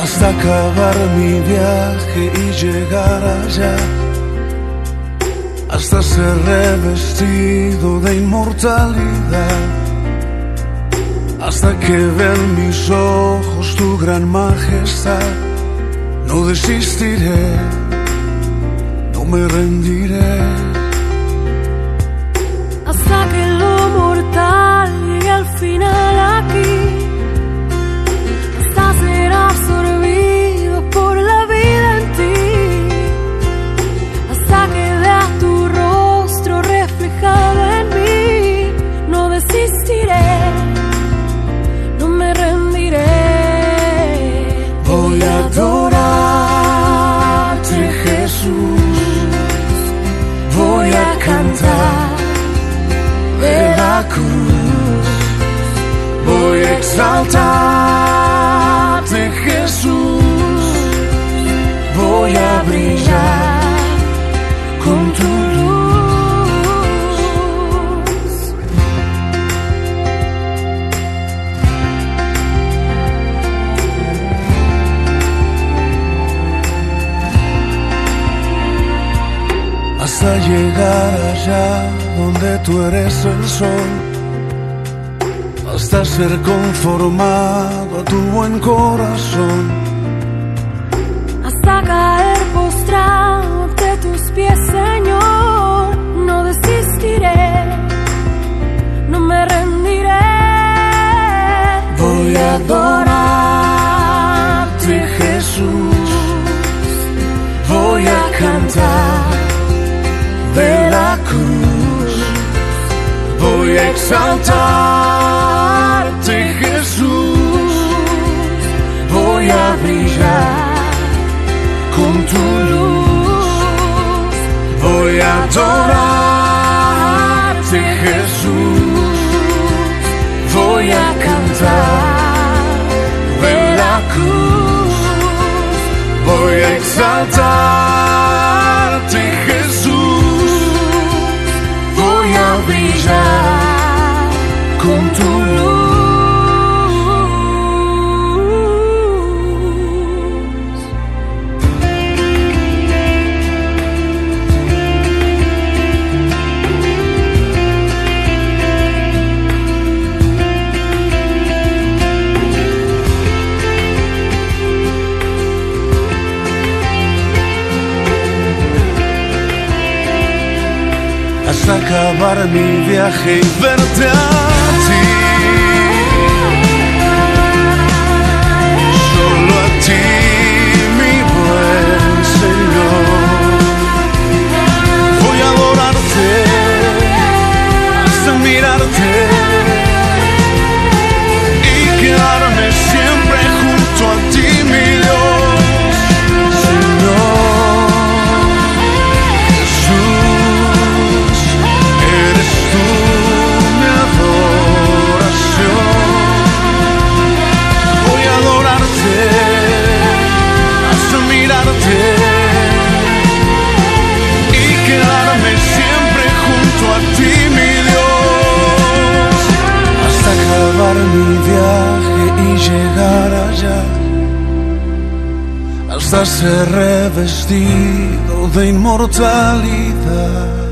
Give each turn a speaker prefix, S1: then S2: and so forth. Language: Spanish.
S1: hasta acabar mi viaje y llegar allá, hasta ser revestido de inmortalidad, hasta que vean mis ojos tu gran majestad. No desistiré, no me rendiré,
S2: hasta que lo mortal llegue al final aquí, hasta ser absorbido por la vida en ti, hasta que vea tu rostro reflejado en mí. No desistiré, no me rendiré.
S1: voy a adorarte, Jesús, voy a cantar de la cruz, voy a exaltarte, Jesús, voy a brillar con tu luz. Hasta llegar allá donde tú eres el sol, hasta ser conformado a tu buen corazón,
S2: Hasta caer postrado ante tus pies, Señor. No desistiré, no me rendiré.
S1: voy a adorarte, Jesús, voy a cantar de la cruz, voy a exaltarte, Jesús, voy a brillar con tu luz, voy a adorarte, Jesús, voy a cantar de la cruz, voy a exaltarte, Jesús, voy a brillar con tu luz. Hasta acabar mi viaje y verte a ti, solo a ti, mi buen Señor. Voy a adorarte hasta mirarte y quedarme siempre junto a ti, mi Dios, Señor. Y quedarme siempre junto a ti, mi Dios, hasta acabar mi viaje y llegar allá, hasta ser revestido de inmortalidad.